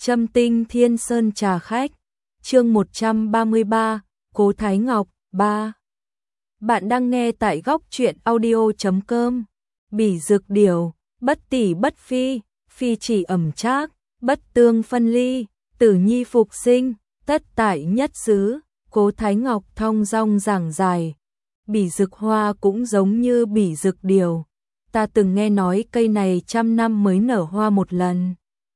Trâm Tinh Thiên Sơn trà khách, chương 133, Cố Thái Ngọc, 3. Bạn đang nghe tại góc truyện audio.com. Bỉ dược điểu, bất tỷ bất phi, phi chỉ ẩm trác, bất tương phân ly, tử nhi phục sinh, tất tại nhất xứ. Cố Thái Ngọc thong dong giảng giải. Bỉ dược hoa cũng giống như bỉ dược điểu. Ta từng nghe nói cây này 100 năm mới nở hoa một lần.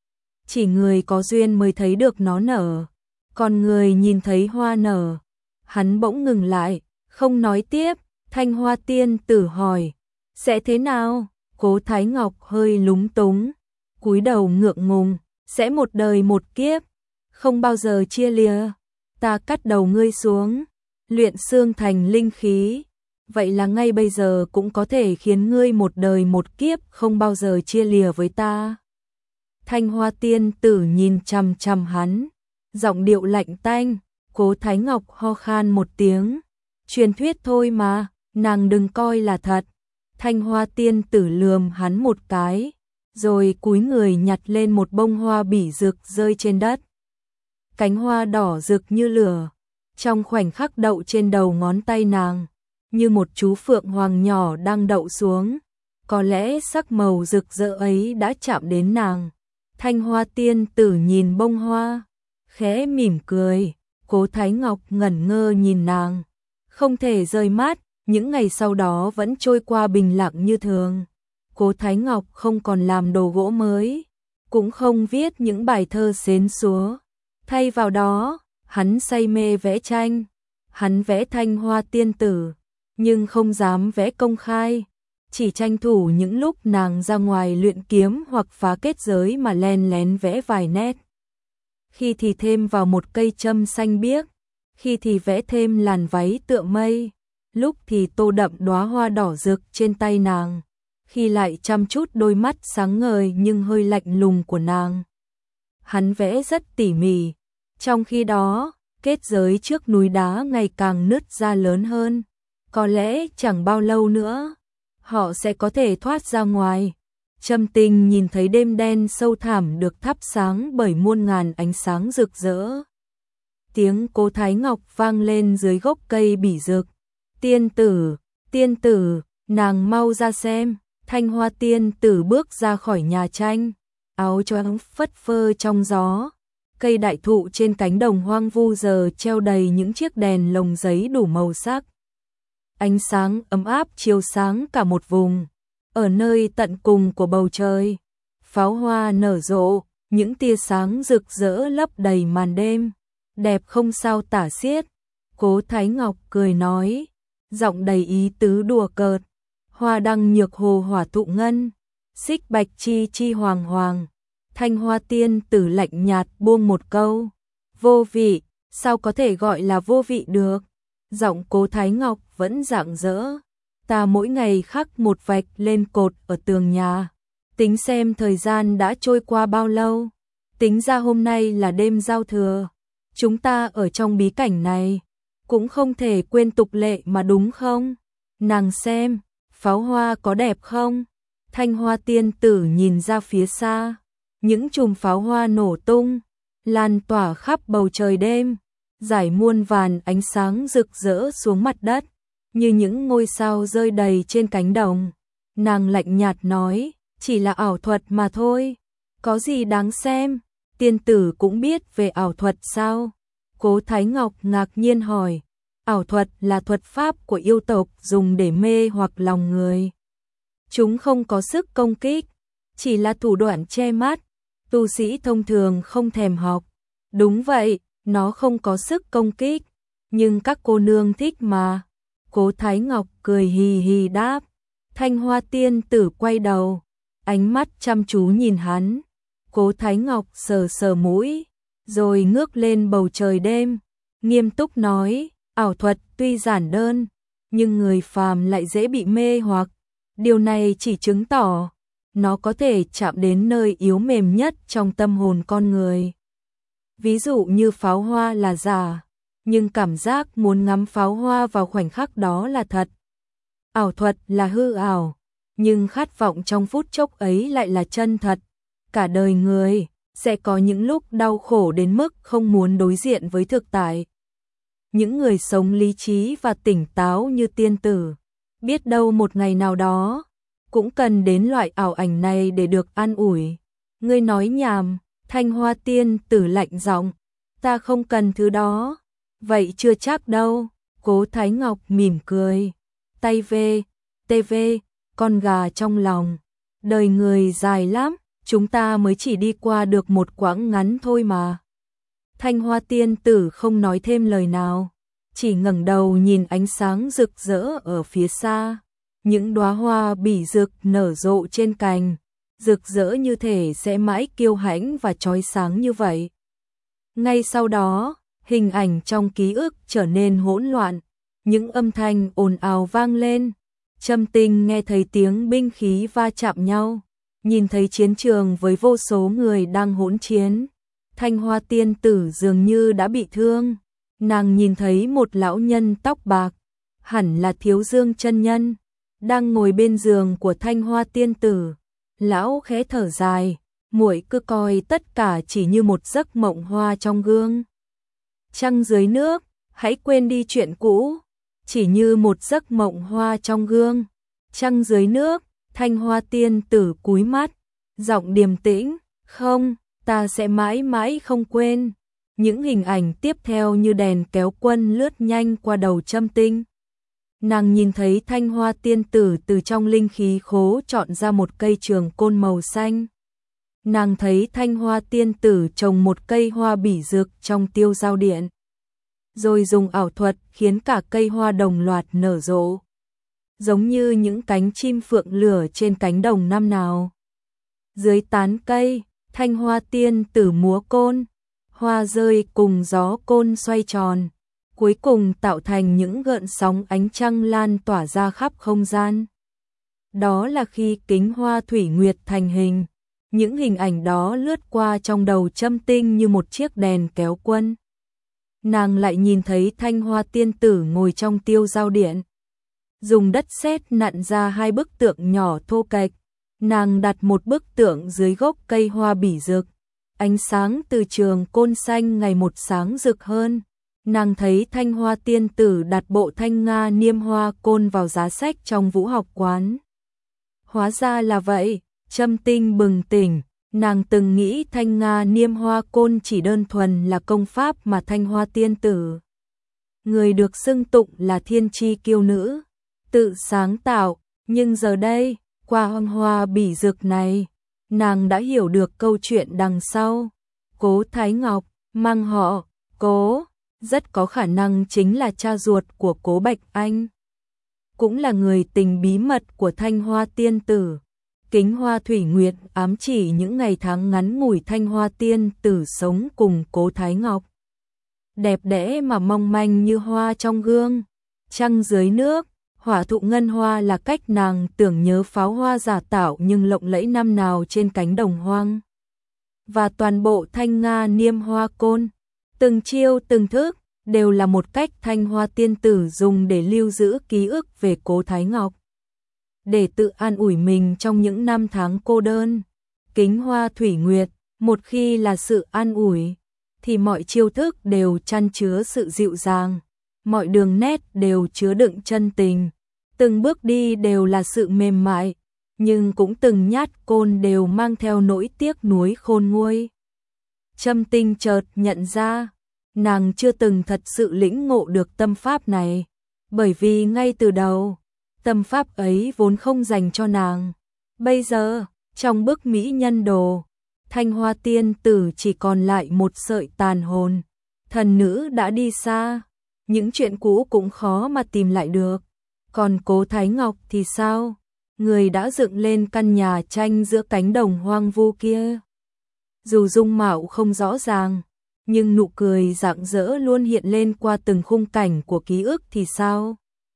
Chỉ người có duyên mới thấy được nó nở, còn người nhìn thấy hoa nở. Hắn bỗng ngừng lại, không nói tiếp. Thanh Hoa tiên tử hỏi, sẽ thế nào? Cố Thái Ngọc hơi lúng túng, cúi đầu ngượng ngùng, sẽ một đời một kiếp, không bao giờ chia lìa. Ta cắt đầu ngươi xuống, luyện xương thành linh khí, vậy là ngay bây giờ cũng có thể khiến ngươi một đời một kiếp không bao giờ chia lìa với ta. Thanh Hoa tiên tử nhìn chằm chằm hắn, giọng điệu lạnh tanh. Cố Thái Ngọc ho khan một tiếng, truyền thuyết thôi mà, nàng đừng coi là thật. Thanh Hoa tiên tử lườm hắn một cái, rồi cúi người nhặt lên một bông hoa bỉ dược rơi trên đất. Cánh hoa đỏ rực như lửa, trong khoảnh khắc đậu trên đầu ngón tay nàng, như một chú phượng hoàng nhỏ đang đậu xuống. Có lẽ sắc màu rực rỡ ấy đã chạm đến nàng. Thanh Hoa tiên tử nhìn bông hoa, khẽ mỉm cười. Cố Thái Ngọc ngẩn ngơ nhìn nàng, không thể rời mắt. Những ngày sau đó vẫn trôi qua bình lặng như thường. Cố Thái Ngọc không còn làm đồ gỗ mới, cũng không viết những bài thơ xến xúa. Thay vào đó, hắn say mê vẽ tranh. Hắn vẽ Thanh Hoa tiên tử, nhưng không dám vẽ công khai, chỉ tranh thủ những lúc nàng ra ngoài luyện kiếm hoặc phá kết giới mà len lén vẽ vài nét. Khi thì thêm vào một cây châm xanh biếc, khi thì vẽ thêm làn váy tựa mây, lúc thì tô đậm đóa hoa đỏ rực trên tay nàng, khi lại chăm chút đôi mắt sáng ngời nhưng hơi lạnh lùng của nàng. Hắn vẽ rất tỉ mỉ, trong khi đó, kết giới trước núi đá ngày càng nứt ra lớn hơn. Có lẽ chẳng bao lâu nữa, họ sẽ có thể thoát ra ngoài. Trâm Tinh nhìn thấy đêm đen sâu thẳm được thắp sáng bởi muôn ngàn ánh sáng rực rỡ. Tiếng Cố Thái Ngọc vang lên dưới gốc cây bỉ dược. Tiên tử, nàng mau ra xem. Thanh Hoa tiên tử bước ra khỏi nhà tranh, áo choàng phất phơ trong gió. Cây đại thụ trên cánh đồng hoang vu giờ treo đầy những chiếc đèn lồng giấy đủ màu sắc. Ánh sáng ấm áp chiếu sáng cả một vùng. Ở nơi tận cùng của bầu trời, pháo hoa nở rộ, những tia sáng rực rỡ lấp đầy màn đêm, đẹp không sao tả xiết. Cố Thái Ngọc cười nói, giọng đầy ý tứ đùa cợt, hoa đăng nhược hồ hỏa thụ ngân, xích bạch chi chi hoàng hoàng. Thanh Hoa tiên tử lạnh nhạt buông một câu, vô vị, sao có thể gọi là vô vị được. Giọng Cố Thái Ngọc vẫn rạng rỡ, ta mỗi ngày khắc một vạch lên cột ở tường nhà, tính xem thời gian đã trôi qua bao lâu. Tính ra hôm nay là đêm giao thừa, chúng ta ở trong bí cảnh này, cũng không thể quên tục lệ mà đúng không? Nàng xem, pháo hoa có đẹp không? Thanh Hoa tiên tử nhìn ra phía xa, những chùm pháo hoa nổ tung, lan tỏa khắp bầu trời đêm, rải muôn vàn ánh sáng rực rỡ xuống mặt đất, như những ngôi sao rơi đầy trên cánh đồng. Nàng lạnh nhạt nói, chỉ là ảo thuật mà thôi, có gì đáng xem. Tiên tử cũng biết về ảo thuật sao? Cố Thái Ngọc ngạc nhiên hỏi. Ảo thuật là thuật pháp của yêu tộc dùng để mê hoặc lòng người. Chúng không có sức công kích, chỉ là thủ đoạn che mắt, tu sĩ thông thường không thèm học. Đúng vậy, nó không có sức công kích, nhưng các cô nương thích mà. Cố Thái Ngọc cười hì hì đáp. Thanh Hoa tiên tử quay đầu, ánh mắt chăm chú nhìn hắn. Cố Thái Ngọc sờ sờ mũi, rồi ngước lên bầu trời đêm, nghiêm túc nói, ảo thuật tuy giản đơn, nhưng người phàm lại dễ bị mê hoặc. Điều này chỉ chứng tỏ, nó có thể chạm đến nơi yếu mềm nhất trong tâm hồn con người. Ví dụ như pháo hoa là giả, nhưng cảm giác muốn ngắm pháo hoa vào khoảnh khắc đó là thật. Ảo thuật là hư ảo, nhưng khát vọng trong phút chốc ấy lại là chân thật. Cả đời người, sẽ có những lúc đau khổ đến mức không muốn đối diện với thực tại. Những người sống lý trí và tỉnh táo như tiên tử, biết đâu một ngày nào đó, cũng cần đến loại ảo ảnh này để được an ủi. Ngươi nói nhảm, Thanh Hoa tiên tử lạnh giọng, ta không cần thứ đó. Vậy chưa chắc đâu, Cố Thái Ngọc mỉm cười. Tay về, TV, con gà trong lòng. Đời người dài lắm, chúng ta mới chỉ đi qua được một quãng ngắn thôi mà. Thanh Hoa tiên tử không nói thêm lời nào, chỉ ngẩng đầu nhìn ánh sáng rực rỡ ở phía xa. Những đóa hoa bỉ dực nở rộ trên cành, rực rỡ như thể sẽ mãi kiêu hãnh và chói sáng như vậy. Ngay sau đó, hình ảnh trong ký ức trở nên hỗn loạn, những âm thanh ồn ào vang lên. Trâm Tinh nghe thấy tiếng binh khí va chạm nhau, nhìn thấy chiến trường với vô số người đang hỗn chiến. Thanh Hoa tiên tử dường như đã bị thương, nàng nhìn thấy một lão nhân tóc bạc, hẳn là Thiếu Dương chân nhân, đang ngồi bên giường của Thanh Hoa tiên tử. Lão khẽ thở dài, muội cứ coi tất cả chỉ như một giấc mộng hoa trong gương. Trăng dưới nước, hãy quên đi chuyện cũ, chỉ như một giấc mộng hoa trong gương. Trăng dưới nước, Thanh Hoa tiên tử cúi mắt, giọng điềm tĩnh, không, ta sẽ mãi mãi không quên. Những hình ảnh tiếp theo như đèn kéo quân lướt nhanh qua đầu Trâm Tinh. Nàng nhìn thấy Thanh Hoa tiên tử từ trong linh khí khố chọn ra một cây trường côn màu xanh. Nàng thấy Thanh Hoa tiên tử trồng một cây hoa bỉ dược trong tiêu giao điện, rồi dùng ảo thuật khiến cả cây hoa đồng loạt nở rộ, giống như những cánh chim phượng lửa trên cánh đồng năm nào. Dưới tán cây, Thanh Hoa tiên tử múa côn, hoa rơi cùng gió côn xoay tròn, cuối cùng tạo thành những gợn sóng ánh trăng lan tỏa ra khắp không gian. Đó là khi kính hoa thủy nguyệt thành hình. Những hình ảnh đó lướt qua trong đầu Trâm Tinh như một chiếc đèn kéo quân. Nàng lại nhìn thấy Thanh Hoa tiên tử ngồi trong tiêu giao điện, dùng đất sét nặn ra hai bức tượng nhỏ thô kệch. Nàng đặt một bức tượng dưới gốc cây hoa bỉ dực. Ánh sáng từ trường côn xanh ngày một sáng rực hơn. Nàng thấy Thanh Hoa tiên tử đặt bộ Thanh Nga niêm hoa côn vào giá sách trong vũ học quán. Hóa ra là vậy, Trâm Tinh bừng tỉnh. Nàng từng nghĩ Thanh Nga niêm hoa côn chỉ đơn thuần là công pháp mà Thanh Hoa tiên tử, người được xưng tụng là thiên chi kiêu nữ, tự sáng tạo. Nhưng giờ đây, qua hoang hoa bỉ dực này, nàng đã hiểu được câu chuyện đằng sau. Cố Thái Ngọc, mang họ Cố, rất có khả năng chính là cha ruột của Cố Bạch Anh, cũng là người tình bí mật của Thanh Hoa tiên tử. Kính hoa thủy nguyệt ám chỉ những ngày tháng ngắn ngủi Thanh Hoa tiên tử sống cùng Cố Thái Ngọc. Đẹp đẽ mà mong manh như hoa trong gương. Trăng dưới nước, hỏa thụ ngân hoa là cách nàng tưởng nhớ pháo hoa giả tạo nhưng lộng lẫy năm nào trên cánh đồng hoang. Và toàn bộ Thanh Nga niêm hoa côn, từng chiêu từng thức, đều là một cách Thanh Hoa tiên tử dùng để lưu giữ ký ức về Cố Thái Ngọc, để tự an ủi mình trong những năm tháng cô đơn. Kính hoa thủy nguyệt, một khi là sự an ủi, thì mọi chiêu thức đều chan chứa sự dịu dàng, mọi đường nét đều chứa đựng chân tình, từng bước đi đều là sự mềm mại, nhưng cũng từng nhát côn đều mang theo nỗi tiếc nuối khôn nguôi. Trâm Tinh chợt nhận ra, nàng chưa từng thật sự lĩnh ngộ được tâm pháp này, bởi vì ngay từ đầu, tâm pháp ấy vốn không dành cho nàng. Bây giờ, trong bức mỹ nhân đồ, Thanh Hoa tiên tử chỉ còn lại một sợi tàn hồn. Thần nữ đã đi xa, những chuyện cũ cũng khó mà tìm lại được. Còn Cố Thái Ngọc thì sao? Người đã dựng lên căn nhà tranh giữa cánh đồng hoang vu kia. Dù dung mạo không rõ ràng, nhưng nụ cười rạng rỡ luôn hiện lên qua từng khung cảnh của ký ức thì sao?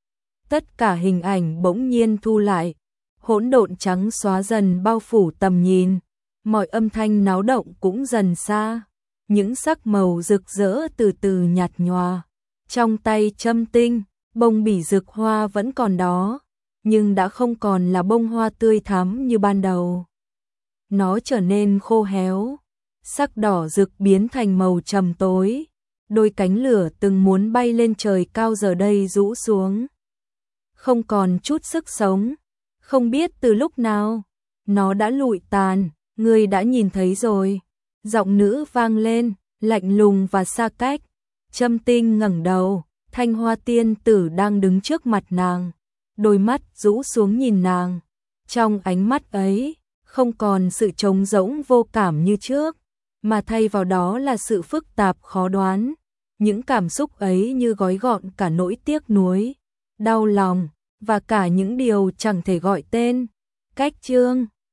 Tất cả hình ảnh bỗng nhiên thu lại, hỗn độn trắng xóa dần bao phủ tầm nhìn, mọi âm thanh náo động cũng dần xa, những sắc màu rực rỡ từ từ nhạt nhòa. Trong tay Trâm Tinh, bông bỉ dực hoa vẫn còn đó, nhưng đã không còn là bông hoa tươi thắm như ban đầu. Nó trở nên khô héo, sắc đỏ rực biến thành màu trầm tối, đôi cánh lửa từng muốn bay lên trời cao giờ đây rũ xuống. Không còn chút sức sống, không biết từ lúc nào, nó đã lụi tàn, ngươi đã nhìn thấy rồi. Giọng nữ vang lên, lạnh lùng và xa cách. Trâm Tinh ngẩng đầu, Thanh Hoa tiên tử đang đứng trước mặt nàng, đôi mắt rũ xuống nhìn nàng. Trong ánh mắt ấy, không còn sự trống rỗng vô cảm như trước, mà thay vào đó là sự phức tạp khó đoán. Những cảm xúc ấy như gói gọn cả nỗi tiếc nuối, đau lòng, và cả những điều chẳng thể gọi tên. Cách chương